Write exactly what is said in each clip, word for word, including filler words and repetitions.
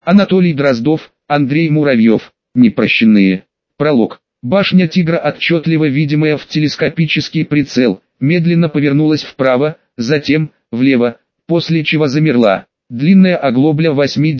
Анатолий Дроздов, Андрей Муравьев. Непрощенные. Пролог. Башня «Тигра», отчетливо видимая в телескопический прицел, медленно повернулась вправо, затем влево, после чего замерла. Длинная оглобля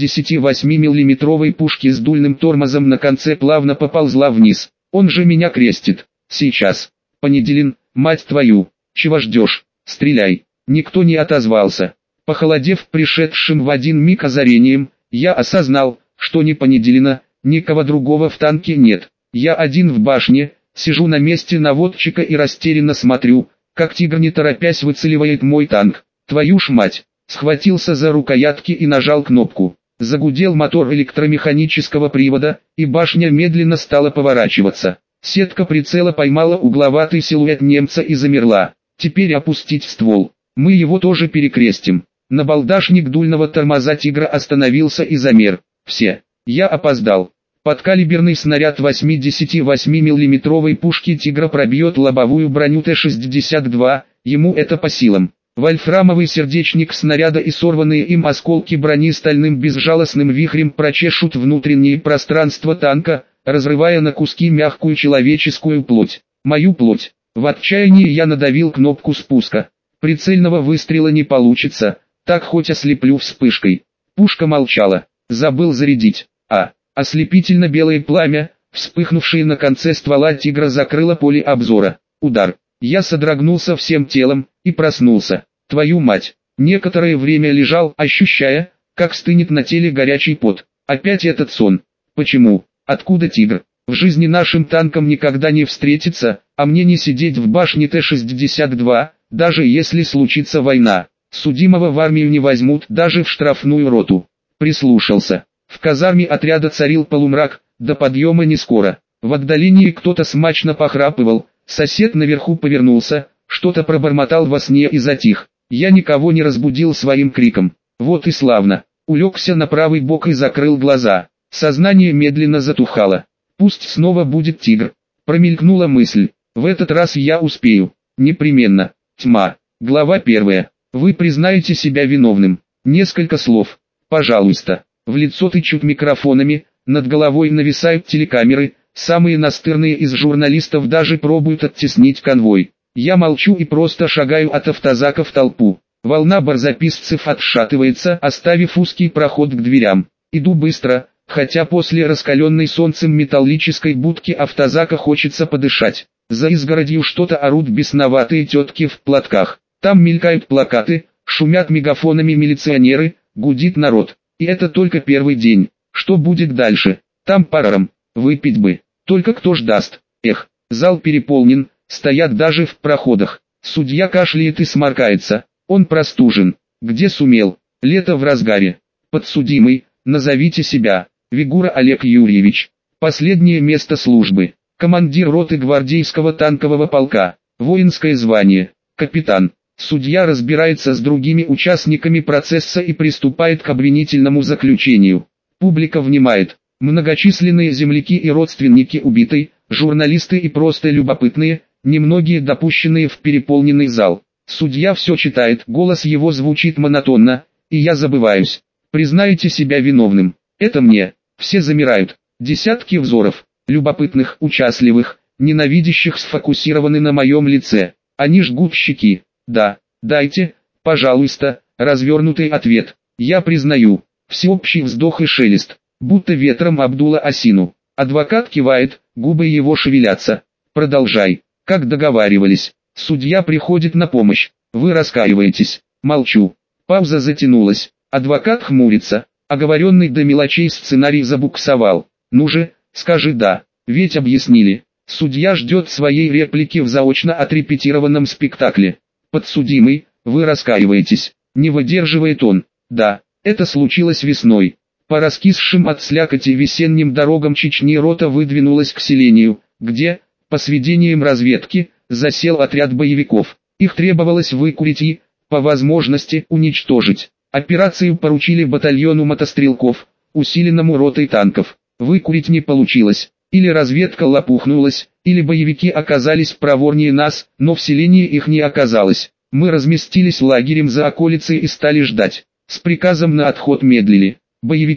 восьмидесятивосьмимиллиметровой пушки с дульным тормозом на конце плавно поползла вниз. Он же меня крестит. Сейчас. Понеделин, мать твою. Чего ждешь? Стреляй. Никто не отозвался. Похолодев пришедшим в один миг озарением, я осознал, что ни Понеделина, никого другого в танке нет. Я один в башне, сижу на месте наводчика и растерянно смотрю, как «Тигр» не торопясь выцеливает мой танк. Твою ж мать! Схватился за рукоятки и нажал кнопку. Загудел мотор электромеханического привода, и башня медленно стала поворачиваться. Сетка прицела поймала угловатый силуэт немца и замерла. Теперь опустить ствол. Мы его тоже перекрестим. Набалдашник дульного тормоза «Тигра» остановился и замер. Все. Я опоздал. Подкалиберный снаряд восьмидесятивосьмимиллиметровой пушки «Тигра» пробьет лобовую броню Т шестьдесят два, ему это по силам. Вольфрамовый сердечник снаряда и сорванные им осколки брони стальным безжалостным вихрем прочешут внутреннее пространство танка, разрывая на куски мягкую человеческую плоть. Мою плоть. В отчаянии я надавил кнопку спуска. Прицельного выстрела не получится, так хоть ослеплю вспышкой. Пушка молчала. Забыл зарядить. А, ослепительно белое пламя, вспыхнувшее на конце ствола «Тигра», закрыло поле обзора. Удар. Я содрогнулся всем телом и проснулся. Твою мать. Некоторое время лежал, ощущая, как стынет на теле горячий пот. Опять этот сон. Почему? Откуда «Тигр»? В жизни нашим танкам никогда не встретится, а мне не сидеть в башне Т шестьдесят два, даже если случится война. Судимого в армию не возьмут, даже в штрафную роту. Прислушался. В казарме отряда царил полумрак, до подъема не скоро. В отдалении кто-то смачно похрапывал, сосед наверху повернулся, что-то пробормотал во сне и затих. Я никого не разбудил своим криком. Вот и славно. Улегся на правый бок и закрыл глаза. Сознание медленно затухало. Пусть снова будет «Тигр». Промелькнула мысль. В этот раз я успею. Непременно. Тьма. Глава первая. Вы признаете себя виновным. Несколько слов. Пожалуйста. В лицо тычут микрофонами, над головой нависают телекамеры, самые настырные из журналистов даже пробуют оттеснить конвой. Я молчу и просто шагаю от автозака в толпу. Волна барзаписцев отшатывается, оставив узкий проход к дверям. Иду быстро, хотя после раскаленной солнцем металлической будки автозака хочется подышать. За изгородью что-то орут бесноватые тетки в платках. Там мелькают плакаты, шумят мегафонами милиционеры, гудит народ. И это только первый день. Что будет дальше? Там парарам. Выпить бы. Только кто ж даст? Эх, зал переполнен, стоят даже в проходах. Судья кашляет и сморкается. Он простужен. Где сумел? Лето в разгаре. Подсудимый, назовите себя. Вигура Олег Юрьевич. Последнее место службы. Командир роты гвардейского танкового полка. Воинское звание. Капитан. Судья разбирается с другими участниками процесса и приступает к обвинительному заключению. Публика внимает. Многочисленные земляки и родственники убитой, журналисты и просто любопытные, немногие допущенные в переполненный зал. Судья все читает, голос его звучит монотонно, и я забываюсь. Признаете себя виновным. Это мне. Все замирают. Десятки взоров, любопытных, участливых, ненавидящих, сфокусированы на моем лице. Они жгут щеки. Да, дайте, пожалуйста, развернутый ответ. Я признаю. Всеобщий вздох и шелест, будто ветром обдуло осину. Адвокат кивает, губы его шевелятся. Продолжай. Как договаривались. Судья приходит на помощь. Вы раскаиваетесь. Молчу. Пауза затянулась. Адвокат хмурится. Оговоренный до мелочей сценарий забуксовал. Ну же, скажи «да». Ведь объяснили. Судья ждет своей реплики в заочно отрепетированном спектакле. Подсудимый, вы раскаиваетесь. Не выдерживает он. Да, это случилось весной. По раскисшим от слякоти весенним дорогам Чечни рота выдвинулась к селению, где, по сведениям разведки, засел отряд боевиков. Их требовалось выкурить и, по возможности, уничтожить. Операцию поручили батальону мотострелков, усиленному ротой танков. Выкурить не получилось. Или разведка лопухнулась, или боевики оказались проворнее нас, но в селении их не оказалось. Мы разместились лагерем за околицей и стали ждать. С приказом на отход медлили. Боевики,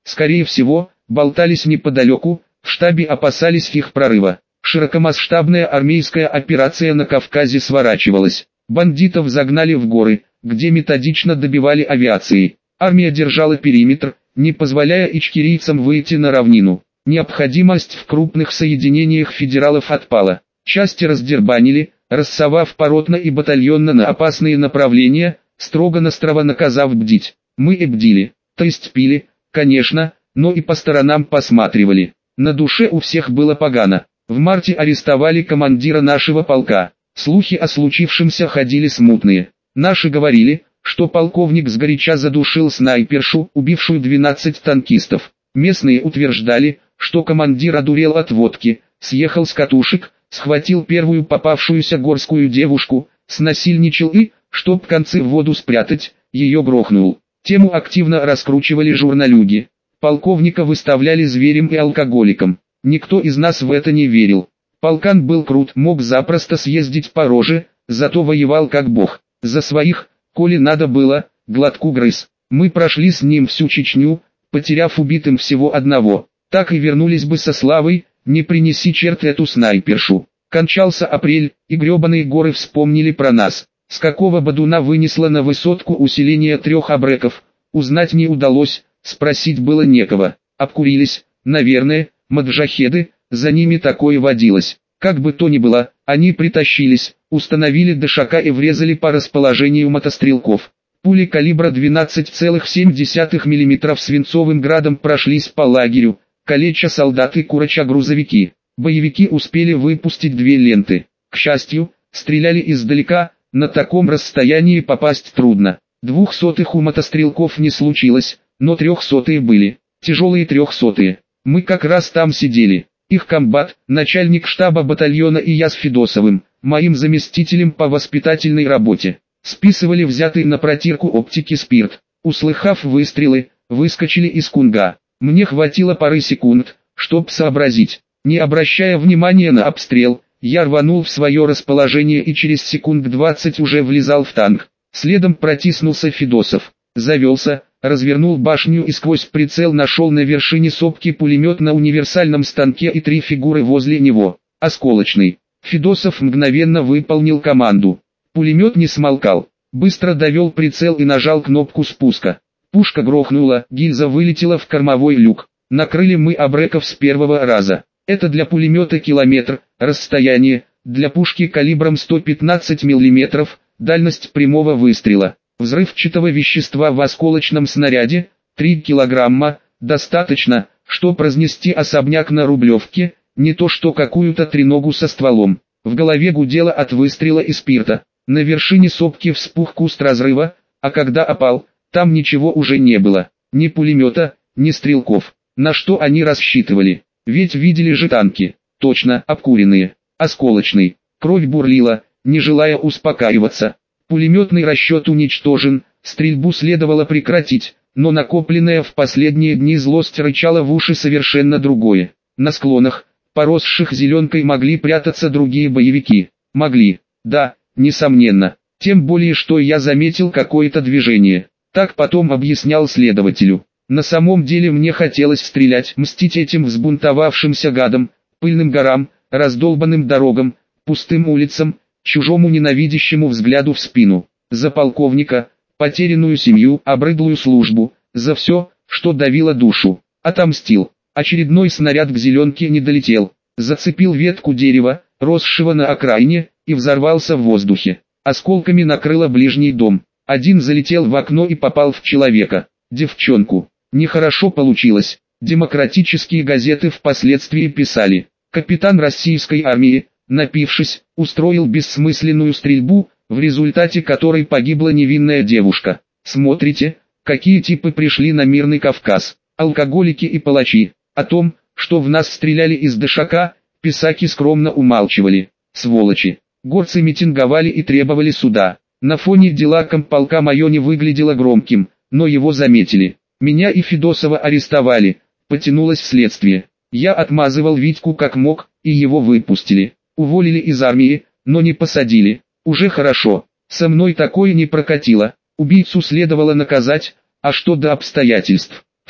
скорее всего, болтались неподалеку, в штабе опасались их прорыва. Широкомасштабная армейская операция на Кавказе сворачивалась. Бандитов загнали в горы, где методично добивали авиацией. Армия держала периметр, не позволяя ичкерийцам выйти на равнину. Необходимость в крупных соединениях федералов отпала. Части раздербанили, рассовав поротно и батальонно на опасные направления, строго-настрого наказав бдить. Мы и бдили, то есть пили, конечно, но и по сторонам посматривали. На душе у всех было погано. В марте арестовали командира нашего полка. Слухи о случившемся ходили смутные. Наши говорили, что полковник сгоряча задушил снайпершу, убившую двенадцать танкистов. Местные утверждали, что командир одурел от водки, съехал с катушек, схватил первую попавшуюся горскую девушку, снасильничал и, чтоб концы в воду спрятать, ее грохнул. Тему активно раскручивали журналюги. Полковника выставляли зверем и алкоголиком. Никто из нас в это не верил. Полкан был крут, мог запросто съездить по роже, зато воевал как бог. За своих, коли надо было, глотку грыз. Мы прошли с ним всю Чечню, потеряв убитым всего одного. Так и вернулись бы со славой, не принеси черт эту снайпершу. Кончался апрель, и гребаные горы вспомнили про нас. С какого бодуна вынесло на высотку усиление трех абреков, узнать не удалось, спросить было некого. Обкурились, наверное, маджахеды, за ними такое водилось. Как бы то ни было, они притащились, установили дышака и врезали по расположению мотострелков. Пули калибра двенадцать целых семь десятых миллиметра свинцовым градом прошлись по лагерю, калеча солдат и куроча грузовики. Боевики успели выпустить две ленты. К счастью, стреляли издалека, на таком расстоянии попасть трудно. Двухсотых у мотострелков не случилось, но трехсотые были, тяжелые трехсотые. Мы как раз там сидели. Их комбат, начальник штаба батальона и я с Федосовым, моим заместителем по воспитательной работе, списывали взятый на протирку оптики спирт. Услыхав выстрелы, выскочили из кунга. Мне хватило пары секунд, чтоб сообразить. Не обращая внимания на обстрел, я рванул в свое расположение и через секунд двадцать уже влезал в танк. Следом протиснулся Федосов. Завелся, развернул башню и сквозь прицел нашел на вершине сопки пулемет на универсальном станке и три фигуры возле него. Осколочный. Федосов мгновенно выполнил команду. Пулемет не смолкал. Быстро довел прицел и нажал кнопку спуска. Пушка грохнула, гильза вылетела в кормовой люк. Накрыли мы абреков с первого раза. Это для пулемета километр, расстояние, для пушки калибром сто пятнадцать миллиметров, дальность прямого выстрела. Взрывчатого вещества в осколочном снаряде, три килограмма, достаточно, чтобы разнести особняк на Рублевке, не то что какую-то треногу со стволом. В голове гудело от выстрела и спирта. На вершине сопки вспух куст разрыва, а когда опал, там ничего уже не было. Ни пулемета, ни стрелков. На что они рассчитывали? Ведь видели же танки. Точно, обкуренные. Осколочный. Кровь бурлила, не желая успокаиваться. Пулеметный расчет уничтожен, стрельбу следовало прекратить, но накопленная в последние дни злость рычала в уши совершенно другое. На склонах, поросших зеленкой, могли прятаться другие боевики. Могли, да, несомненно. Тем более, что я заметил какое-то движение. Так потом объяснял следователю. На самом деле мне хотелось стрелять, мстить этим взбунтовавшимся гадам, пыльным горам, раздолбанным дорогам, пустым улицам, чужому ненавидящему взгляду в спину. За полковника, потерянную семью, обрыдлую службу, за все, что давило душу. Отомстил. Очередной снаряд к зеленке не долетел. Зацепил ветку дерева, росшего на окраине, и взорвался в воздухе. Осколками накрыло ближний дом. Один залетел в окно и попал в человека, девчонку. Нехорошо получилось. Демократические газеты впоследствии писали: капитан российской армии, напившись, устроил бессмысленную стрельбу, в результате которой погибла невинная девушка. Смотрите, какие типы пришли на мирный Кавказ. Алкоголики и палачи. О том, что в нас стреляли из дышака, писаки скромно умалчивали. Сволочи. Горцы митинговали и требовали суда. На фоне дела комполка мое не выглядело громким, но его заметили. Меня и Федосова арестовали, потянулось следствие. Я отмазывал Витьку как мог, и его выпустили. Уволили из армии, но не посадили. Уже хорошо. Со мной такое не прокатило. Убийцу следовало наказать, а что до обстоятельств.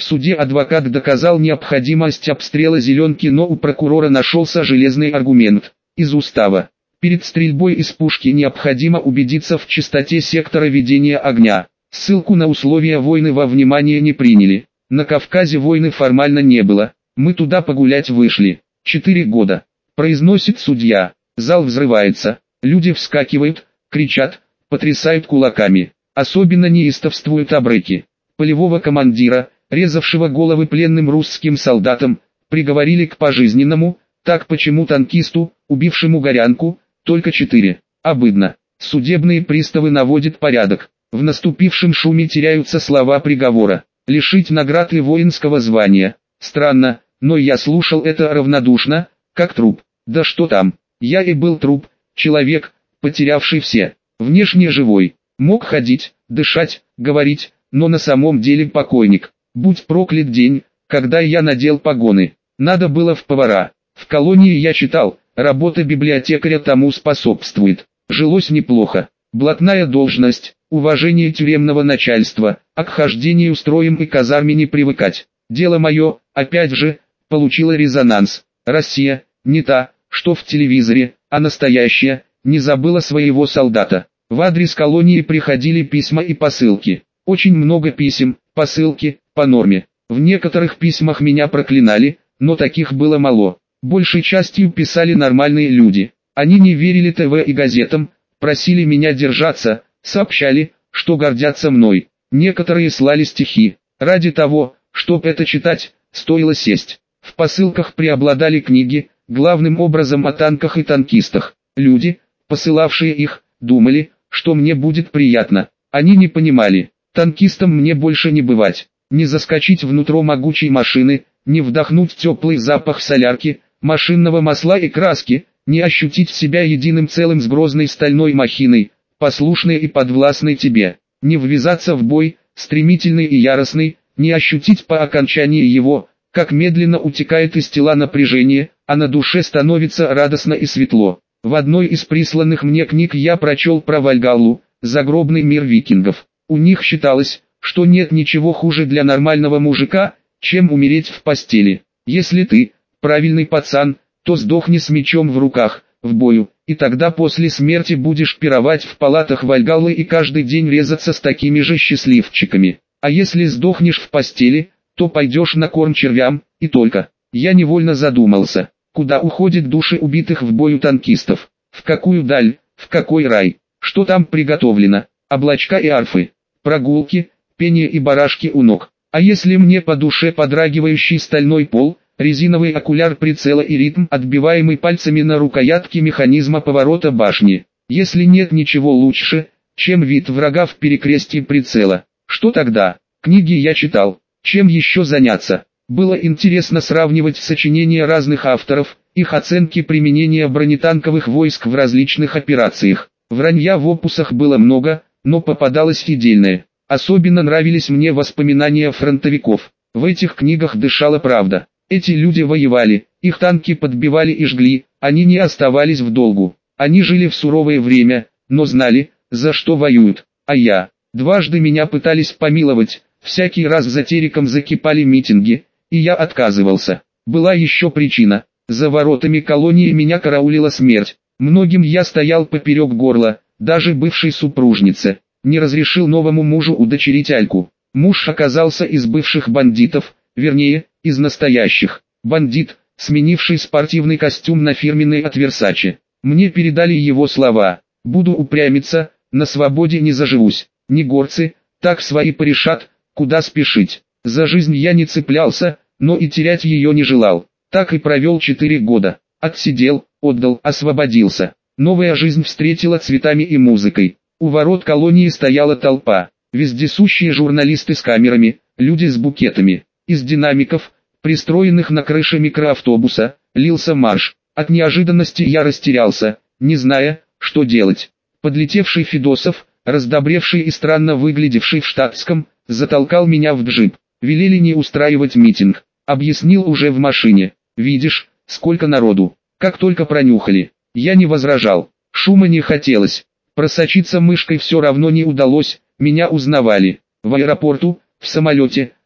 В суде адвокат доказал необходимость обстрела Зеленки, но у прокурора нашелся железный аргумент из устава. Перед стрельбой из пушки необходимо убедиться в чистоте сектора ведения огня. Ссылку на условия войны во внимание не приняли. На Кавказе войны формально не было. Мы туда погулять вышли. Четыре года. Произносит судья. Зал взрывается. Люди вскакивают, кричат, потрясают кулаками. Особенно неистовствуют абреки. Полевого командира, резавшего головы пленным русским солдатам, приговорили к пожизненному. Так почему танкисту, убившему горянку, только четыре? Обыдно. Судебные приставы наводят порядок. В наступившем шуме теряются слова приговора. Лишить наград и воинского звания. Странно, но я слушал это равнодушно, как труп. Да что там, я и был труп, человек, потерявший все. Внешне живой, мог ходить, дышать, говорить, но на самом деле покойник. Будь проклят день, когда я надел погоны. Надо было в повара. В колонии я читал, работа библиотекаря тому способствует. Жилось неплохо. Блатная должность, уважение тюремного начальства, а к хождению строем и казарме не привыкать. Дело мое, опять же, получило резонанс. Россия, не та, что в телевизоре, а настоящая, не забыла своего солдата. В адрес колонии приходили письма и посылки. Очень много писем, посылки, по норме. В некоторых письмах меня проклинали, но таких было мало. Большей частью писали нормальные люди. Они не верили ТВ и газетам, просили меня держаться, сообщали, что гордятся мной. Некоторые слали стихи. Ради того, чтобы это читать, стоило сесть. В посылках преобладали книги, главным образом о танках и танкистах. Люди, посылавшие их, думали, что мне будет приятно. Они не понимали, танкистам мне больше не бывать. Не заскочить внутрь могучей машины, не вдохнуть теплый запах солярки, машинного масла и краски, не ощутить себя единым целым с грозной стальной махиной, послушной и подвластной тебе, не ввязаться в бой, стремительный и яростный, не ощутить по окончании его, как медленно утекает из тела напряжение, а на душе становится радостно и светло. В одной из присланных мне книг я прочел про Вальгаллу, загробный мир викингов. У них считалось, что нет ничего хуже для нормального мужика, чем умереть в постели. Если ты, правильный пацан, то сдохни с мечом в руках, в бою, и тогда после смерти будешь пировать в палатах Вальгаллы и каждый день резаться с такими же счастливчиками. А если сдохнешь в постели, то пойдешь на корм червям, и только. Я невольно задумался, куда уходят души убитых в бою танкистов, в какую даль, в какой рай, что там приготовлено, облачка и арфы, прогулки, пение и барашки у ног. А если мне по душе подрагивающий стальной пол, резиновый окуляр прицела и ритм, отбиваемый пальцами на рукоятке механизма поворота башни? Если нет ничего лучше, чем вид врага в перекрестье прицела, что тогда? Книги я читал. Чем еще заняться? Было интересно сравнивать сочинения разных авторов, их оценки применения бронетанковых войск в различных операциях. Вранья в опусах было много, но попадалось и дельное. Особенно нравились мне воспоминания фронтовиков. В этих книгах дышала правда. Эти люди воевали, их танки подбивали и жгли, они не оставались в долгу. Они жили в суровое время, но знали, за что воюют. А я, дважды меня пытались помиловать, всякий раз за териком закипали митинги, и я отказывался. Была еще причина. За воротами колонии меня караулила смерть. Многим я стоял поперек горла, даже бывшей супружнице. Не разрешил новому мужу удочерить Альку. Муж оказался из бывших бандитов, вернее, из настоящих. Бандит, сменивший спортивный костюм на фирменный от Версаче. Мне передали его слова: «Буду упрямиться, на свободе не заживусь. Не горцы, так свои порешат, куда спешить». За жизнь я не цеплялся, но и терять ее не желал. Так и провел четыре года. Отсидел, отдал, освободился. Новая жизнь встретила цветами и музыкой. У ворот колонии стояла толпа. Вездесущие журналисты с камерами, люди с букетами. Из динамиков, пристроенных на крыше микроавтобуса, лился марш. От неожиданности я растерялся, не зная, что делать. Подлетевший Федосов, раздобревший и странно выглядевший в штатском, затолкал меня в джип. Велели не устраивать митинг. Объяснил уже в машине. Видишь, сколько народу. Как только пронюхали. Я не возражал. Шума не хотелось. Просочиться мышкой все равно не удалось. Меня узнавали. В аэропорту, в самолете,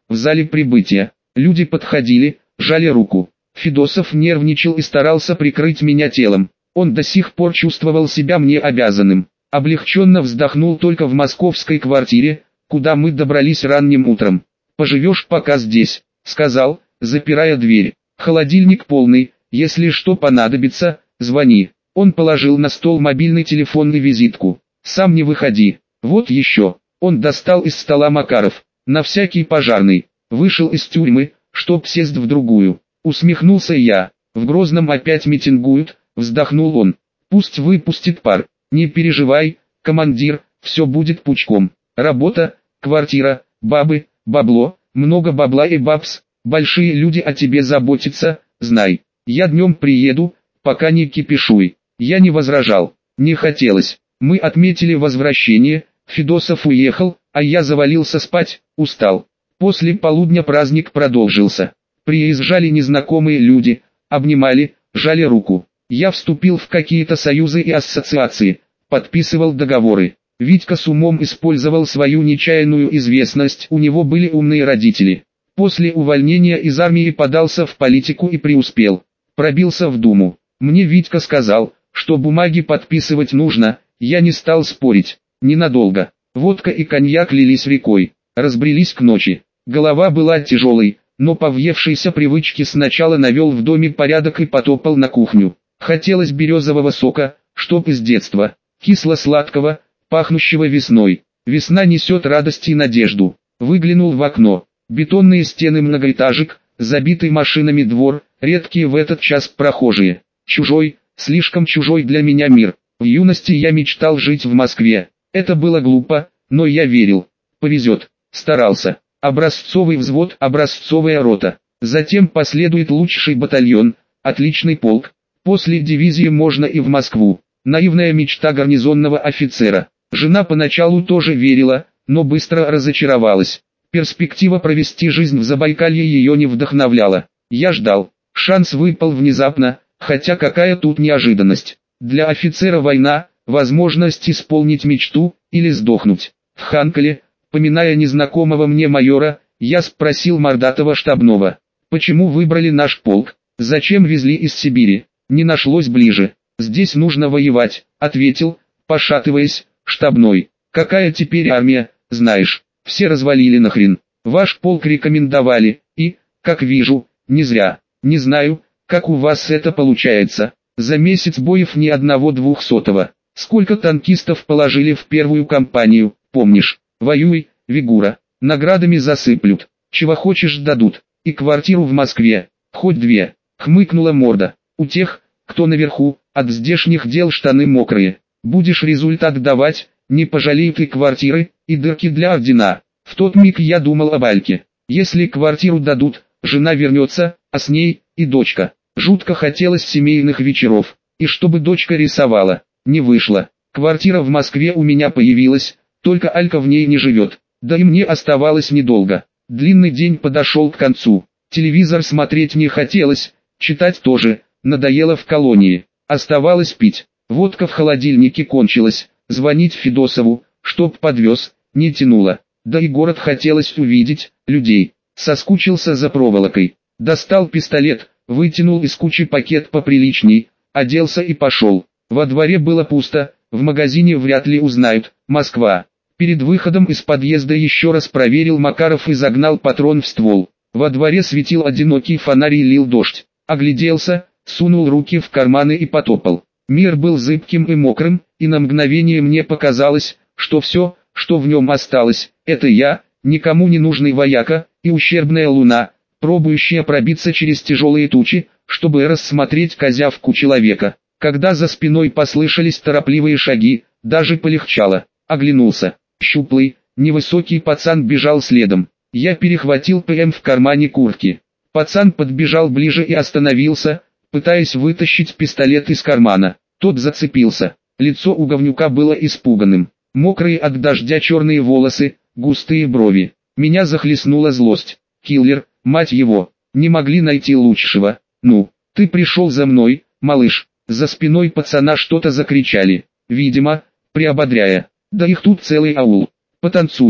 В зале прибытия люди подходили, жали руку. Федосов нервничал и старался прикрыть меня телом. Он до сих пор чувствовал себя мне обязанным. Облегченно вздохнул только в московской квартире, куда мы добрались ранним утром. «Поживешь пока здесь», — сказал, запирая дверь. «Холодильник полный, если что понадобится, звони». Он положил на стол мобильный телефон и визитку. «Сам не выходи. Вот еще». Он достал из стола Макаров. «На всякий пожарный». Вышел из тюрьмы, чтоб сесть в другую. Усмехнулся я. «В Грозном опять митингуют», — вздохнул он. «Пусть выпустит пар. Не переживай, командир, все будет пучком. Работа, квартира, бабы, бабло, много бабла и бабс, большие люди о тебе заботятся, знай. Я днем приеду, пока не кипишуй». Я не возражал, не хотелось. Мы отметили возвращение, Федосов уехал, а я завалился спать, устал. После полудня праздник продолжился. Приезжали незнакомые люди, обнимали, жали руку. Я вступил в какие-то союзы и ассоциации, подписывал договоры. Витька с умом использовал свою нечаянную известность, у него были умные родители. После увольнения из армии подался в политику и преуспел. Пробился в Думу. Мне Витька сказал, что бумаги подписывать нужно, я не стал спорить. Ненадолго. Водка и коньяк лились рекой, разбрелись к ночи. Голова была тяжелой, но по въевшейся привычке сначала навел в доме порядок и потопал на кухню. Хотелось березового сока, чтоб из детства, кисло-сладкого, пахнущего весной. Весна несет радость и надежду. Выглянул в окно. Бетонные стены многоэтажек, забитый машинами двор, редкие в этот час прохожие. Чужой, слишком чужой для меня мир. В юности я мечтал жить в Москве. Это было глупо, но я верил. Повезет. Старался. Образцовый взвод, образцовая рота. Затем последует лучший батальон, отличный полк. После дивизии можно и в Москву. Наивная мечта гарнизонного офицера. Жена поначалу тоже верила, но быстро разочаровалась. Перспектива провести жизнь в Забайкалье ее не вдохновляла. Я ждал. Шанс выпал внезапно, хотя какая тут неожиданность. Для офицера война, возможность исполнить мечту, или сдохнуть. В Ханкале, поминая незнакомого мне майора, я спросил мордатого штабного, почему выбрали наш полк, зачем везли из Сибири, не нашлось ближе. «Здесь нужно воевать», — ответил, пошатываясь, штабной. «Какая теперь армия, знаешь, все развалили нахрен. Ваш полк рекомендовали, и, как вижу, не зря. Не знаю, как у вас это получается. За месяц боев ни одного двухсотого. Сколько танкистов положили в первую кампанию, помнишь? Воюй, Вигура, наградами засыплют, чего хочешь дадут, и квартиру в Москве, хоть две», — хмыкнула морда. «У тех, кто наверху, от здешних дел штаны мокрые. Будешь результат давать, не пожалей ты квартиры и дырки для ордена». В тот миг я думал об Альке. Если квартиру дадут, жена вернется, а с ней и дочка. Жутко хотелось семейных вечеров, и чтобы дочка рисовала. Не вышло. Квартира в Москве у меня появилась, только Алька в ней не живет. Да и мне оставалось недолго. Длинный день подошел к концу. Телевизор смотреть не хотелось, читать тоже, надоело в колонии. Оставалось пить. Водка в холодильнике кончилась, звонить Федосову, чтоб подвез, не тянуло. Да и город хотелось увидеть, людей. Соскучился за проволокой. Достал пистолет, вытянул из кучи пакет поприличней, оделся и пошел. Во дворе было пусто, в магазине вряд ли узнают, Москва. Перед выходом из подъезда еще раз проверил Макаров и загнал патрон в ствол. Во дворе светил одинокий фонарь и лил дождь. Огляделся, сунул руки в карманы и потопал. Мир был зыбким и мокрым, и на мгновение мне показалось, что все, что в нем осталось, это я, никому не нужный вояка, и ущербная луна, пробующая пробиться через тяжелые тучи, чтобы рассмотреть козявку человека. Когда за спиной послышались торопливые шаги, даже полегчало. Оглянулся. Щуплый, невысокий пацан бежал следом. Я перехватил ПМ в кармане куртки. Пацан подбежал ближе и остановился, пытаясь вытащить пистолет из кармана. Тот зацепился. Лицо у говнюка было испуганным. Мокрые от дождя черные волосы, густые брови. Меня захлестнула злость. Киллер, мать его, не могли найти лучшего. «Ну, ты пришел за мной, малыш». За спиной пацана что-то закричали. Видимо, приободряя. «Да их тут целый аул. Потанцуем».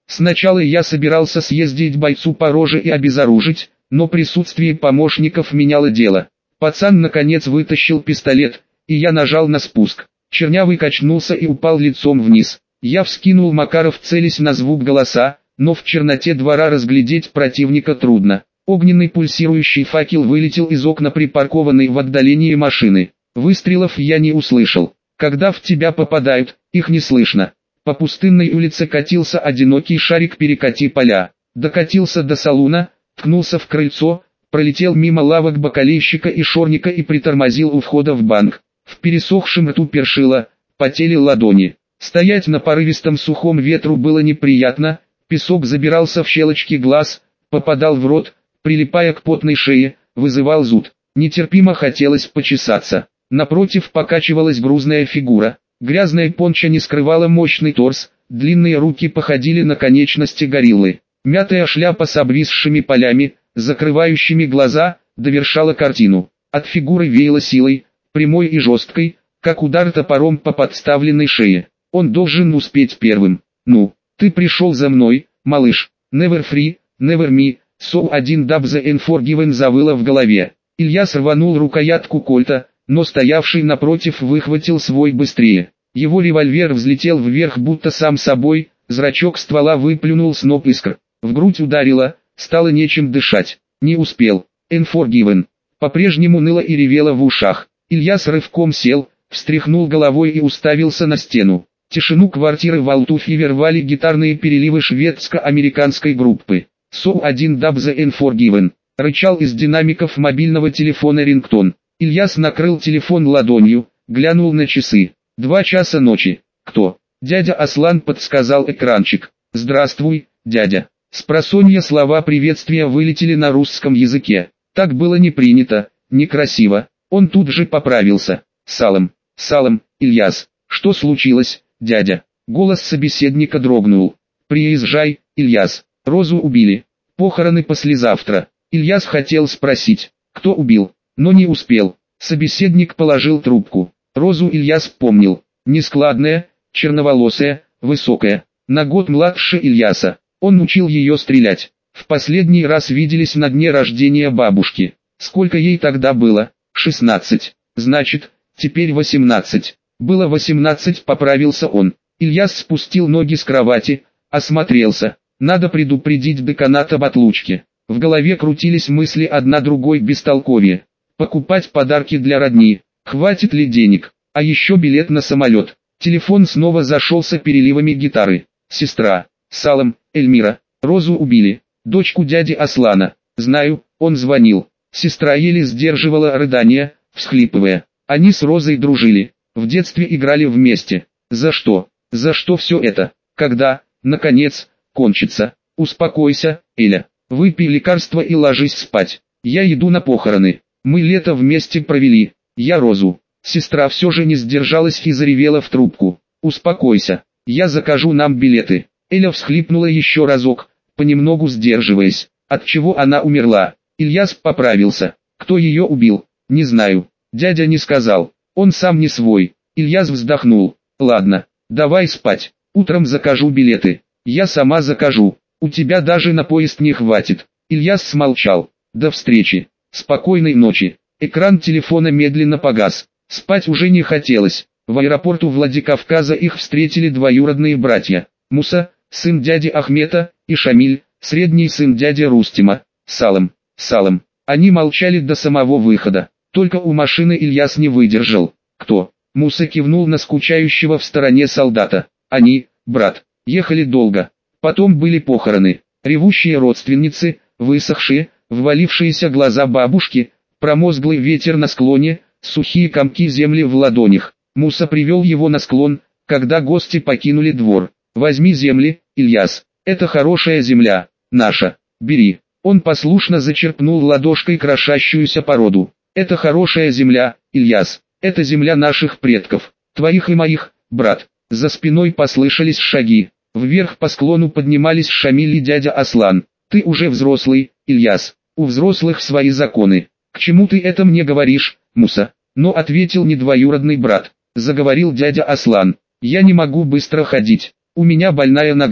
Сначала я собирался съездить бойцу по роже и обезоружить, но присутствие помощников меняло дело. Пацан наконец вытащил пистолет, и я нажал на спуск. Чернявый качнулся и упал лицом вниз. Я вскинул Макаров, целясь на звук голоса, но в черноте двора разглядеть противника трудно. Огненный пульсирующий факел вылетел из окна припаркованной в отдалении машины. Выстрелов я не услышал. Когда в тебя попадают, их не слышно. По пустынной улице катился одинокий шарик перекати поля. Докатился до салуна, ткнулся в крыльцо, пролетел мимо лавок бакалейщика и шорника и притормозил у входа в банк. В пересохшем рту першило, потели ладони. Стоять на порывистом сухом ветру было неприятно, песок забирался в щелочки глаз, попадал в рот, прилипая к потной шее, вызывал зуд. Нетерпимо хотелось почесаться. Напротив покачивалась грузная фигура. Грязная понча не скрывала мощный торс, длинные руки походили на конечности гориллы. Мятая шляпа с обвисшими полями, закрывающими глаза, довершала картину. От фигуры веяло силой, прямой и жесткой, как удар топором по подставленной шее. Он должен успеть первым. Ну, ты пришел за мной, малыш. Never free, never me, so один dub the unforgiven завыло в голове. Ильяс рванул рукоятку кольта, но стоявший напротив выхватил свой быстрее. Его револьвер взлетел вверх будто сам собой, зрачок ствола выплюнул сноп искр. В грудь ударило, стало нечем дышать. Не успел. Unforgiven. По-прежнему ныло и ревело в ушах. Ильяс рывком сел, встряхнул головой и уставился на стену. Тишину квартиры в Алтуфьеве рвали гитарные переливы шведско-американской группы. So один dub the Unforgiven. Рычал из динамиков мобильного телефона рингтон. Ильяс накрыл телефон ладонью, глянул на часы. Два часа ночи. Кто? Дядя Аслан, подсказал экранчик. Здравствуй, дядя. Спросонья слова приветствия вылетели на русском языке. Так было не принято, некрасиво. Он тут же поправился. Салам, салам, Ильяс. Что случилось, дядя? Голос собеседника дрогнул. Приезжай, Ильяс. Розу убили. Похороны послезавтра. Ильяс хотел спросить, кто убил, но не успел. Собеседник положил трубку. Розу Ильяс помнил. Нескладная, черноволосая, высокая, на год младше Ильяса. Он учил ее стрелять. В последний раз виделись на дне рождения бабушки. Сколько ей тогда было? шестнадцать. Значит, теперь восемнадцать. Было восемнадцать, поправился он. Ильяс спустил ноги с кровати, осмотрелся. Надо предупредить деканат об отлучке. В голове крутились мысли одна другой бестолковее. Покупать подарки для родни. Хватит ли денег? А еще билет на самолет. Телефон снова зашелся переливами гитары. Сестра. Салам, Эльмира. Розу убили. Дочку дяди Аслана. Знаю, он звонил. Сестра еле сдерживала рыдания, всхлипывая. Они с Розой дружили. В детстве играли вместе. За что? За что все это? Когда, наконец, кончится? Успокойся, Эля. Выпей лекарство и ложись спать. Я иду на похороны. Мы лето вместе провели. Я Розу. Сестра все же не сдержалась и заревела в трубку. Успокойся. Я закажу нам билеты. Эля всхлипнула еще разок, понемногу сдерживаясь. От чего она умерла? Ильяс поправился. Кто ее убил? Не знаю. Дядя не сказал. Он сам не свой. Ильяс вздохнул. Ладно, давай спать. Утром закажу билеты. Я сама закажу. У тебя даже на поезд не хватит. Ильяс смолчал. До встречи. Спокойной ночи. Экран телефона медленно погас. Спать уже не хотелось. В аэропорту Владикавказа их встретили двоюродные братья. Муса, сын дяди Ахмета, и Шамиль, средний сын дяди Рустема. Салам, салам. Они молчали до самого выхода. Только у машины Ильяс не выдержал. Кто? Муса кивнул на скучающего в стороне солдата. Они, брат, ехали долго. Потом были похороны. Ревущие родственницы, высохшие, ввалившиеся глаза бабушки, промозглый ветер на склоне, сухие комки земли в ладонях. Муса привел его на склон, когда гости покинули двор. «Возьми земли, Ильяс, это хорошая земля, наша, бери». Он послушно зачерпнул ладошкой крошащуюся породу. «Это хорошая земля, Ильяс, это земля наших предков, твоих и моих, брат». За спиной послышались шаги. Вверх по склону поднимались Шамиль и дядя Аслан. «Ты уже взрослый, Ильяс, у взрослых свои законы. К чему ты это мне говоришь, Муса?» Но ответил не двоюродный брат. Заговорил дядя Аслан. «Я не могу быстро ходить. У меня больная нога.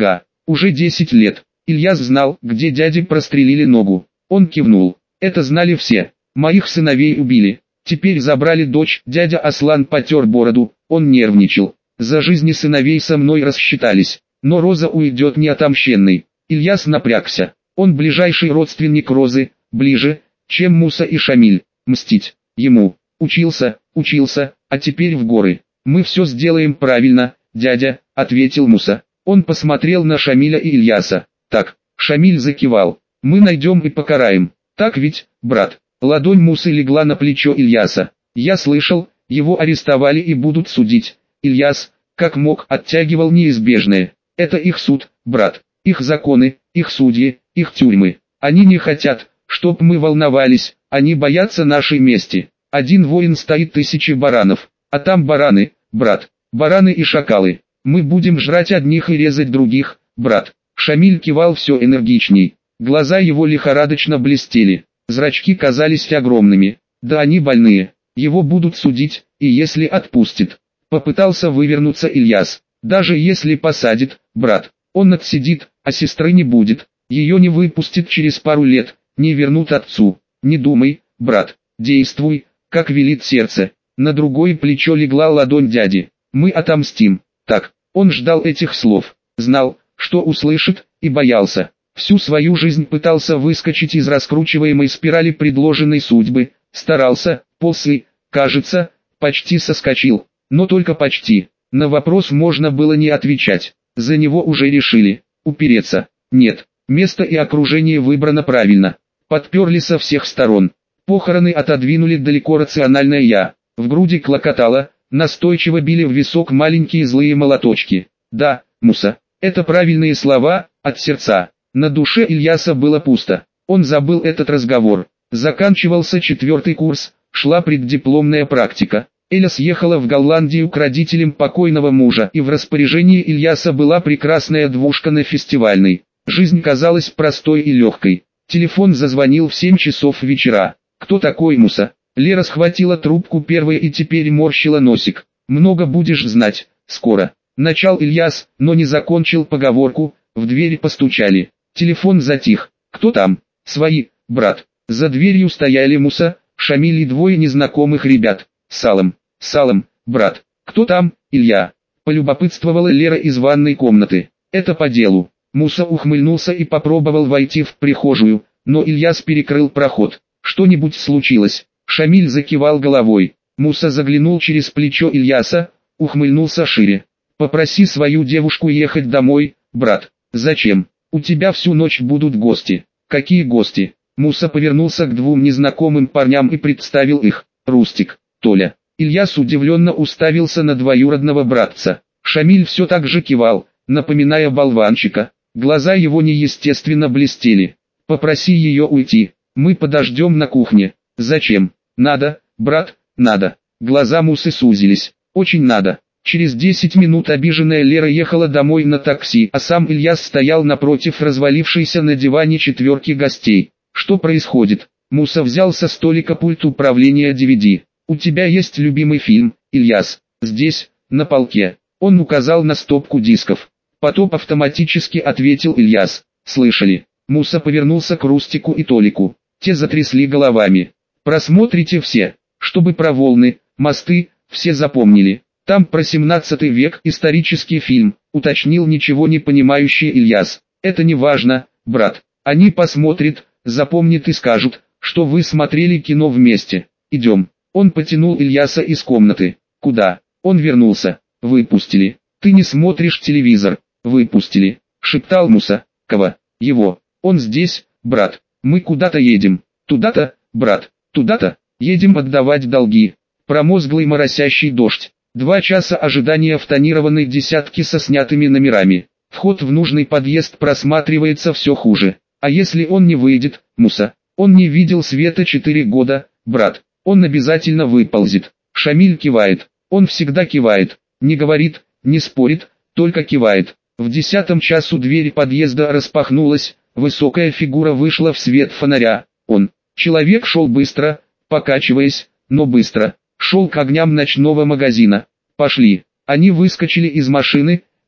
Уже десять лет. Ильяс знал, где дяде прострелили ногу. Он кивнул. Это знали все. Моих сыновей убили. Теперь забрали дочь. Дядя Аслан потер бороду. Он нервничал. За жизни сыновей со мной рассчитались. Но Роза уйдет неотомщенной. Ильяс напрягся. Он ближайший родственник Розы, ближе, чем Муса и Шамиль. Мстить ему. Учился, учился, а теперь в горы. Мы все сделаем правильно, дядя, ответил Муса. Он посмотрел на Шамиля и Ильяса. Так, Шамиль закивал. Мы найдем и покараем. Так ведь, брат? Ладонь Мусы легла на плечо Ильяса. Я слышал, его арестовали и будут судить. Ильяс, как мог, оттягивал неизбежное. Это их суд, брат. Их законы, их судьи, их тюрьмы. Они не хотят, чтоб мы волновались, они боятся нашей мести. Один воин стоит тысячи баранов, а там бараны, брат, бараны и шакалы. Мы будем жрать одних и резать других, брат. Шамиль кивал все энергичней. Глаза его лихорадочно блестели, зрачки казались огромными. Да они больные, его будут судить, и если отпустит. Попытался вывернуться Ильяс. Даже если посадит, брат, он отсидит, а сестры не будет. Ее не выпустят через пару лет, не вернут отцу. Не думай, брат, действуй, как велит сердце. На другое плечо легла ладонь дяди. Мы отомстим. Так, он ждал этих слов, знал, что услышит, и боялся. Всю свою жизнь пытался выскочить из раскручиваемой спирали предложенной судьбы, старался, ползай, кажется, почти соскочил, но только почти. На вопрос можно было не отвечать, за него уже решили, упереться. Нет, место и окружение выбрано правильно. Подперли со всех сторон. Похороны отодвинули далеко рациональное «я». В груди клокотало, настойчиво били в висок маленькие злые молоточки. Да, Муса, это правильные слова, от сердца. На душе Ильяса было пусто. Он забыл этот разговор. Заканчивался четвертый курс, шла преддипломная практика. Эля съехала в Голландию к родителям покойного мужа, и в распоряжении Ильяса была прекрасная двушка на Фестивальной. Жизнь казалась простой и легкой. Телефон зазвонил в семь часов вечера. «Кто такой Муса?» Лера схватила трубку первой и теперь морщила носик. «Много будешь знать, скоро». Начал Ильяс, но не закончил поговорку, в дверь постучали. Телефон затих. «Кто там?» «Свои, брат». За дверью стояли Муса, Шамиль и двое незнакомых ребят. «Салам, салам, брат». «Кто там?» «Илья». Полюбопытствовала Лера из ванной комнаты. «Это по делу». Муса ухмыльнулся и попробовал войти в прихожую, но Ильяс перекрыл проход. «Что-нибудь случилось?» Шамиль закивал головой. Муса заглянул через плечо Ильяса, ухмыльнулся шире. «Попроси свою девушку ехать домой, брат». «Зачем? У тебя всю ночь будут гости». «Какие гости?» Муса повернулся к двум незнакомым парням и представил их. Рустик, Толя. Ильяс удивленно уставился на двоюродного братца. Шамиль все так же кивал, напоминая болванчика. Глаза его неестественно блестели. «Попроси ее уйти. Мы подождем на кухне». «Зачем?» «Надо, брат, надо». Глаза Мусы сузились. «Очень надо». Через десять минут обиженная Лера ехала домой на такси, а сам Ильяс стоял напротив развалившейся на диване четверки гостей. «Что происходит?» Муса взял со столика пульт управления ди ви ди. «У тебя есть любимый фильм, Ильяс?» «Здесь, на полке». Он указал на стопку дисков. Потом автоматически ответил Ильяс. «Слышали?» Муса повернулся к Рустику и Толику. Те затрясли головами. «Просмотрите все, чтобы про волны, мосты, все запомнили. Там про семнадцатый век исторический фильм», уточнил ничего не понимающий Ильяс. «Это не важно, брат. Они посмотрят, запомнят и скажут, что вы смотрели кино вместе. Идем». Он потянул Ильяса из комнаты. «Куда?» Он вернулся. «Выпустили. Ты не смотришь телевизор». «Выпустили», шептал Муса. «Кого?» «Его. Он здесь, брат. Мы куда-то едем». «Туда-то, брат, туда-то. Едем отдавать долги». Промозглый моросящий дождь. Два часа ожидания в тонированной десятке со снятыми номерами. Вход в нужный подъезд просматривается все хуже. А если он не выйдет, Муса? Он не видел света четыре года, брат. Он обязательно выползет. Шамиль кивает. Он всегда кивает. Не говорит, не спорит, только кивает. В десятом часу дверь подъезда распахнулась, высокая фигура вышла в свет фонаря. Он, человек, шел быстро, покачиваясь, но быстро. Шел к огням ночного магазина. «Пошли». Они выскочили из машины,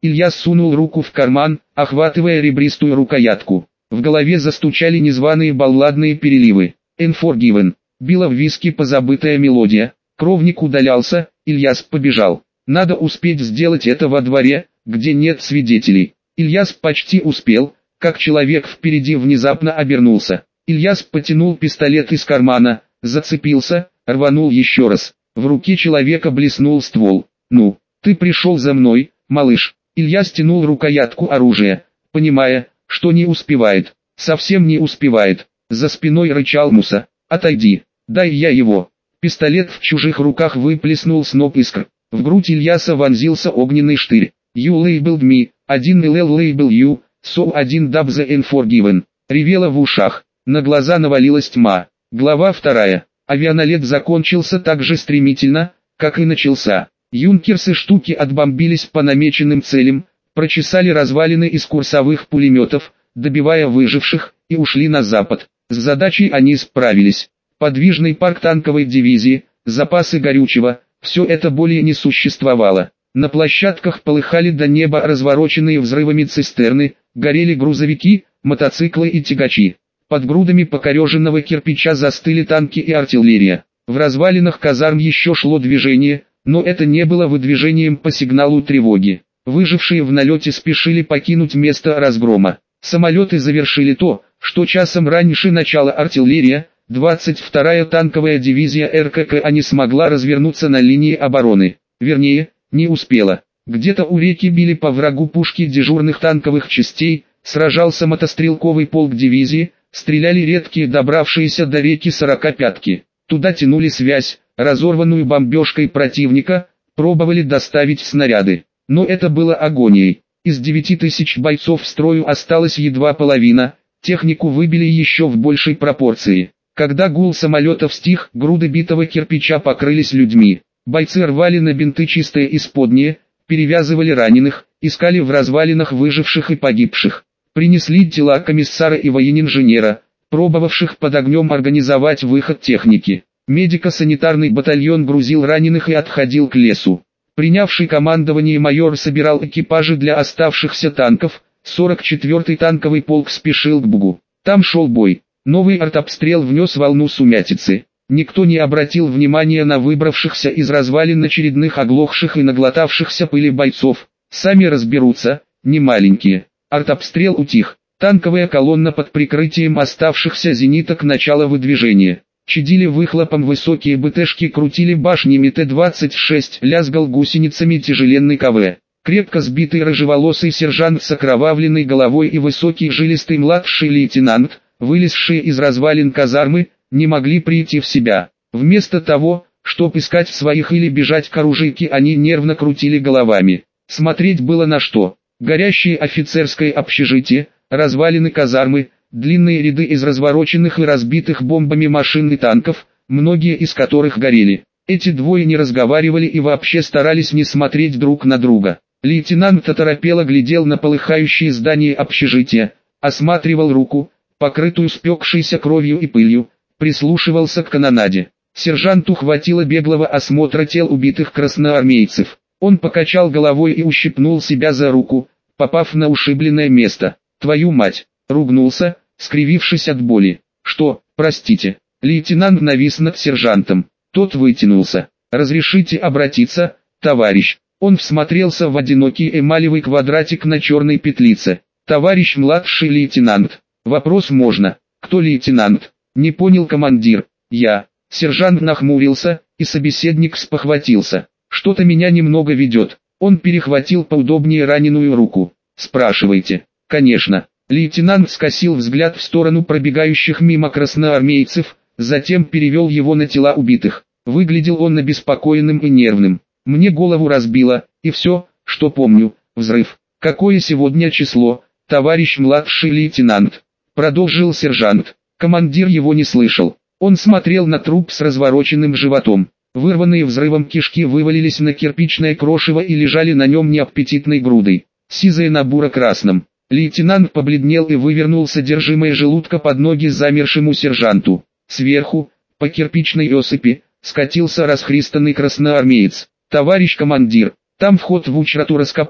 Ильяс сунул руку в карман, охватывая ребристую рукоятку. В голове застучали незваные балладные переливы. «Unforgiven». Била в виски позабытая мелодия. Кровник удалялся, Ильяс побежал. Надо успеть сделать это во дворе, где нет свидетелей. Ильяс почти успел, как человек впереди внезапно обернулся. Ильяс потянул пистолет из кармана, зацепился, рванул еще раз. В руке человека блеснул ствол. «Ну, ты пришел за мной, малыш». Ильяс тянул рукоятку оружия, понимая, что не успевает. Совсем не успевает. За спиной рычал Муса. «Отойди, дай я его». Пистолет в чужих руках выплеснул сноп искр. В грудь Ильяса вонзился огненный штырь. «You labeled me, один эл эл label you, so один dub the unforgiven». Ревело в ушах. На глаза навалилась тьма. Глава вторая. Авианалет закончился так же стремительно, как и начался. Юнкерсы штуки отбомбились по намеченным целям, прочесали развалины из курсовых пулеметов, добивая выживших, и ушли на запад. С задачей они справились. Подвижный парк танковой дивизии, запасы горючего, все это более не существовало. На площадках полыхали до неба развороченные взрывами цистерны, горели грузовики, мотоциклы и тягачи. Под грудами покореженного кирпича застыли танки и артиллерия. В развалинах казарм еще шло движение, но это не было выдвижением по сигналу тревоги. Выжившие в налете спешили покинуть место разгрома. Самолеты завершили то, что часом раньше начала артиллерия, двадцать вторая танковая дивизия эр ка ка не смогла развернуться на линии обороны. Вернее, не успела. Где-то у реки били по врагу пушки дежурных танковых частей, сражался мотострелковый полк дивизии, стреляли редкие добравшиеся до реки сорокопятки. Туда тянули связь, разорванную бомбежкой противника, пробовали доставить снаряды. Но это было агонией. Из девяти тысяч бойцов в строю осталась едва половина, технику выбили еще в большей пропорции. Когда гул самолетов стих, груды битого кирпича покрылись людьми. Бойцы рвали на бинты чистые исподние, перевязывали раненых, искали в развалинах выживших и погибших. Принесли тела комиссара и военинженера, пробовавших под огнем организовать выход техники. Медико-санитарный батальон грузил раненых и отходил к лесу. Принявший командование майор собирал экипажи для оставшихся танков, сорок четвёртый танковый полк спешил к Бугу. Там шел бой. Новый артобстрел внес волну сумятицы. Никто не обратил внимания на выбравшихся из развалин очередных оглохших и наглотавшихся пыли бойцов. Сами разберутся, не маленькие. Артобстрел утих. Танковая колонна под прикрытием оставшихся зениток начала выдвижения. Чадили выхлопом высокие БТшки, крутили башнями Т двадцать шесть, лязгал гусеницами тяжеленный ка вэ. Крепко сбитый рыжеволосый сержант с окровавленной головой и высокий жилистый младший лейтенант, вылезшие из развалин казармы, не могли прийти в себя. Вместо того, чтобы искать своих или бежать к оружейке, они нервно крутили головами. Смотреть было на что. Горящее офицерское общежитие, развалины казармы, длинные ряды из развороченных и разбитых бомбами машин и танков, многие из которых горели. Эти двое не разговаривали и вообще старались не смотреть друг на друга. Лейтенант оторопело глядел на полыхающие здания общежития, осматривал руку, покрытую спекшейся кровью и пылью, прислушивался к канонаде. Сержанту хватило беглого осмотра тел убитых красноармейцев. Он покачал головой и ущипнул себя за руку, попав на ушибленное место. «Твою мать!» — ругнулся, скривившись от боли. «Что, простите?» Лейтенант навис над сержантом. Тот вытянулся. «Разрешите обратиться, товарищ?» Он всмотрелся в одинокий эмалевый квадратик на черной петлице. «Товарищ младший лейтенант. Вопрос можно. Кто лейтенант?» «Не понял командир». «Я». Сержант нахмурился, и собеседник спохватился. «Что-то меня немного ведет». Он перехватил поудобнее раненую руку. «Спрашивайте». «Конечно». Лейтенант скосил взгляд в сторону пробегающих мимо красноармейцев, затем перевел его на тела убитых. Выглядел он обеспокоенным и нервным. «Мне голову разбило, и все, что помню, взрыв». «Какое сегодня число, товарищ младший лейтенант?» Продолжил сержант. Командир его не слышал. Он смотрел на труп с развороченным животом. Вырванные взрывом кишки вывалились на кирпичное крошево и лежали на нем неаппетитной грудой. Сизые на буро-красном. Лейтенант побледнел и вывернул содержимое желудка под ноги замершему сержанту. Сверху, по кирпичной осыпи, скатился расхристанный красноармеец. «Товарищ командир, там вход в учрату раскопали,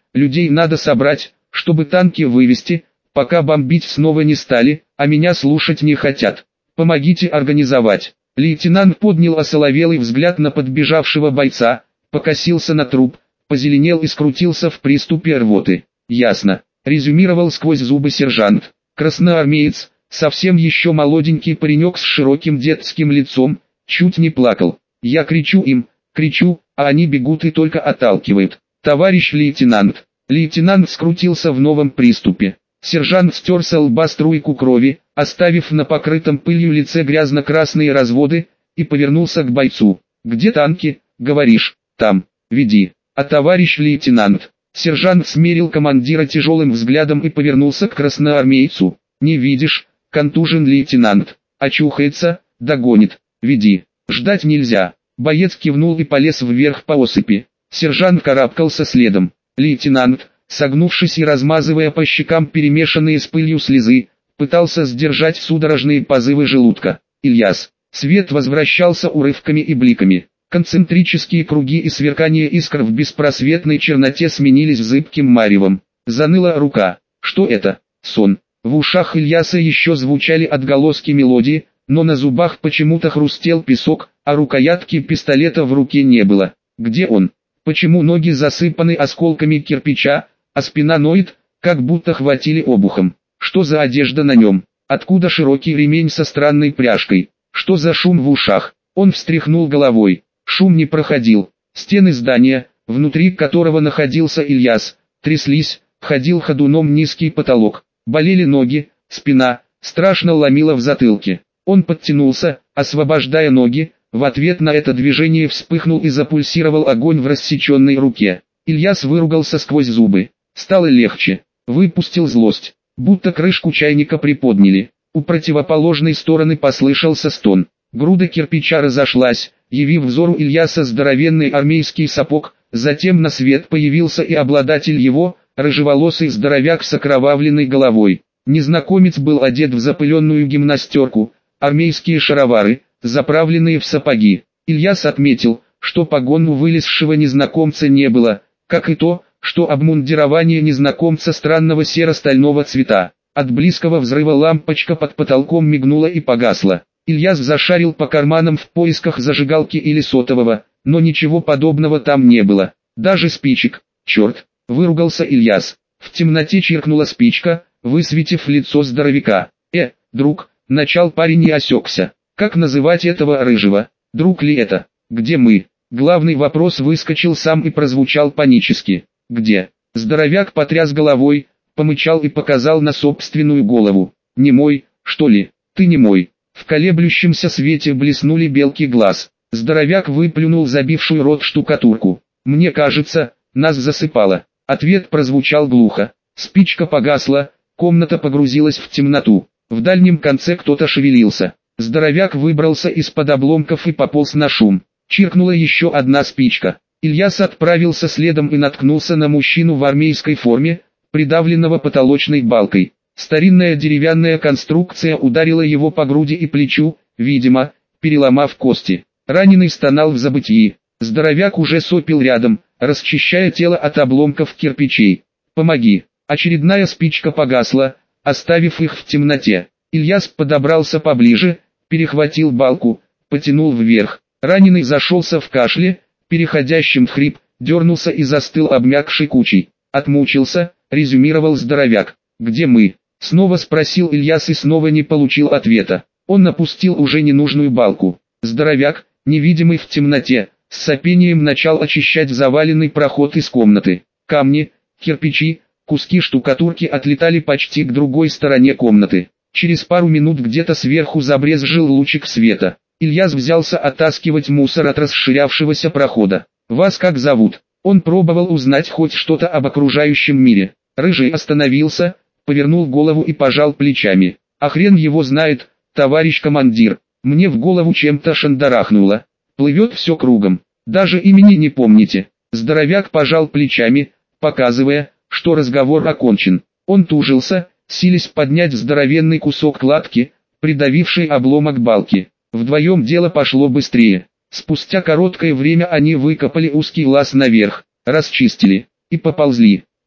людей надо собрать, чтобы танки вывести, пока бомбить снова не стали, а меня слушать не хотят. Помогите организовать». Лейтенант поднял осоловелый взгляд на подбежавшего бойца, покосился на труп, позеленел и скрутился в приступе рвоты. «Ясно», — резюмировал сквозь зубы сержант. Красноармеец, совсем еще молоденький паренек с широким детским лицом, чуть не плакал. Я кричу им, кричу, а они бегут и только отталкивают. «Товарищ лейтенант!» Лейтенант скрутился в новом приступе. Сержант стер со лба струйку крови, оставив на покрытом пылью лице грязно-красные разводы, и повернулся к бойцу. «Где танки, говоришь? Там. Веди». «А товарищ лейтенант?» Сержант смерил командира тяжелым взглядом и повернулся к красноармейцу. «Не видишь, контужен лейтенант. Очухается, догонит. Веди. Ждать нельзя». Боец кивнул и полез вверх по осыпи. Сержант карабкался следом. Лейтенант, согнувшись и размазывая по щекам перемешанные с пылью слезы, пытался сдержать судорожные позывы желудка. «Ильяс». Свет возвращался урывками и бликами. Концентрические круги и сверкание искр в беспросветной черноте сменились зыбким маревом. Заныла рука. Что это? Сон. В ушах Ильяса еще звучали отголоски мелодии, но на зубах почему-то хрустел песок, а рукоятки пистолета в руке не было. Где он? Почему ноги засыпаны осколками кирпича, а спина ноет, как будто хватили обухом? Что за одежда на нем? Откуда широкий ремень со странной пряжкой? Что за шум в ушах? Он встряхнул головой. Шум не проходил. Стены здания, внутри которого находился Ильяс, тряслись, ходил ходуном низкий потолок. Болели ноги, спина, страшно ломило в затылке. Он подтянулся, освобождая ноги, в ответ на это движение вспыхнул и запульсировал огонь в рассеченной руке. Ильяс выругался сквозь зубы. Стало легче. Выпустил злость. Будто крышку чайника приподняли. У противоположной стороны послышался стон. Груда кирпича разошлась, явив взору Ильяса здоровенный армейский сапог, затем на свет появился и обладатель его, рыжеволосый здоровяк с окровавленной головой. Незнакомец был одет в запыленную гимнастерку, армейские шаровары, заправленные в сапоги. Ильяс отметил, что погон у вылезшего незнакомца не было, как и то, что обмундирование незнакомца странного серо-стального цвета. От близкого взрыва лампочка под потолком мигнула и погасла. Ильяс зашарил по карманам в поисках зажигалки или сотового, но ничего подобного там не было. Даже спичек. Черт, выругался Ильяс. В темноте чиркнула спичка, высветив лицо здоровяка. «Э, друг», начал парень и осекся. Как называть этого рыжего? Друг ли это? Где мы? Главный вопрос выскочил сам и прозвучал панически. Где? Здоровяк потряс головой, помычал и показал на собственную голову. Не мой, что ли? Ты не мой. В колеблющемся свете блеснули белки глаз. Здоровяк выплюнул забившую рот штукатурку. «Мне кажется, нас засыпало». Ответ прозвучал глухо. Спичка погасла, комната погрузилась в темноту. В дальнем конце кто-то шевелился. Здоровяк выбрался из-под обломков и пополз на шум. Чиркнула еще одна спичка. Ильяс отправился следом и наткнулся на мужчину в армейской форме, придавленного потолочной балкой. Старинная деревянная конструкция ударила его по груди и плечу, видимо, переломав кости. Раненый стонал в забытии. Здоровяк уже сопел рядом, расчищая тело от обломков кирпичей. «Помоги!» Очередная спичка погасла, оставив их в темноте. Ильяс подобрался поближе, перехватил балку, потянул вверх. Раненый зашелся в кашле, переходящим в хрип, дернулся и застыл обмякшей кучей. «Отмучился», резюмировал здоровяк. «Где мы?» Снова спросил Ильяс и снова не получил ответа. Он напустил уже ненужную балку. Здоровяк, невидимый в темноте, с сопением начал очищать заваленный проход из комнаты. Камни, кирпичи, куски штукатурки отлетали почти к другой стороне комнаты. Через пару минут где-то сверху забрезжил лучик света. Ильяс взялся оттаскивать мусор от расширявшегося прохода. «Вас как зовут?» Он пробовал узнать хоть что-то об окружающем мире. Рыжий остановился, повернул голову и пожал плечами. «А хрен его знает, товарищ командир. Мне в голову чем-то шандарахнуло. Плывет все кругом. Даже имени не помните». Здоровяк пожал плечами, показывая, что разговор окончен. Он тужился, силясь поднять здоровенный кусок кладки, придавивший обломок балки. Вдвоем дело пошло быстрее. Спустя короткое время они выкопали узкий лаз наверх, расчистили и поползли.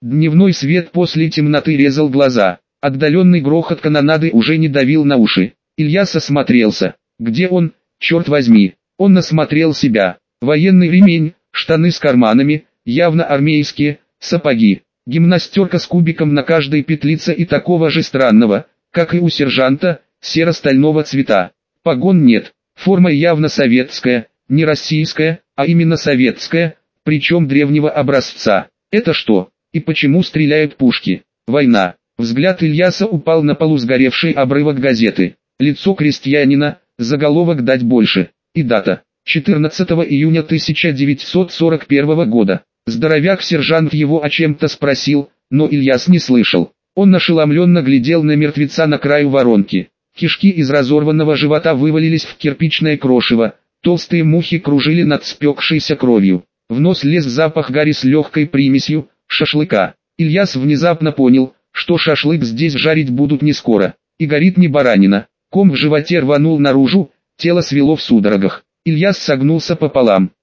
Дневной свет после темноты резал глаза. Отдаленный грохот канонады уже не давил на уши. Ильяс осмотрелся. Где он, черт возьми? Он осмотрел себя. Военный ремень, штаны с карманами, явно армейские, сапоги, гимнастерка с кубиком на каждой петлице и такого же странного, как и у сержанта, серо-стального цвета. Погон нет, форма явно советская, не российская, а именно советская, причем древнего образца. Это что? И почему стреляют пушки? Война. Взгляд Ильяса упал на полусгоревший обрывок газеты. Лицо крестьянина, заголовок дать больше. И дата. четырнадцатого июня тысяча девятьсот сорок первого года. Здоровяк-сержант его о чем-то спросил, но Ильяс не слышал. Он ошеломленно глядел на мертвеца на краю воронки. Кишки из разорванного живота вывалились в кирпичное крошево. Толстые мухи кружили над спекшейся кровью. В нос лез запах гари с легкой примесью шашлыка. Ильяс внезапно понял, что шашлык здесь жарить будут не скоро. И горит не баранина. Ком в животе рванул наружу, тело свело в судорогах. Ильяс согнулся пополам.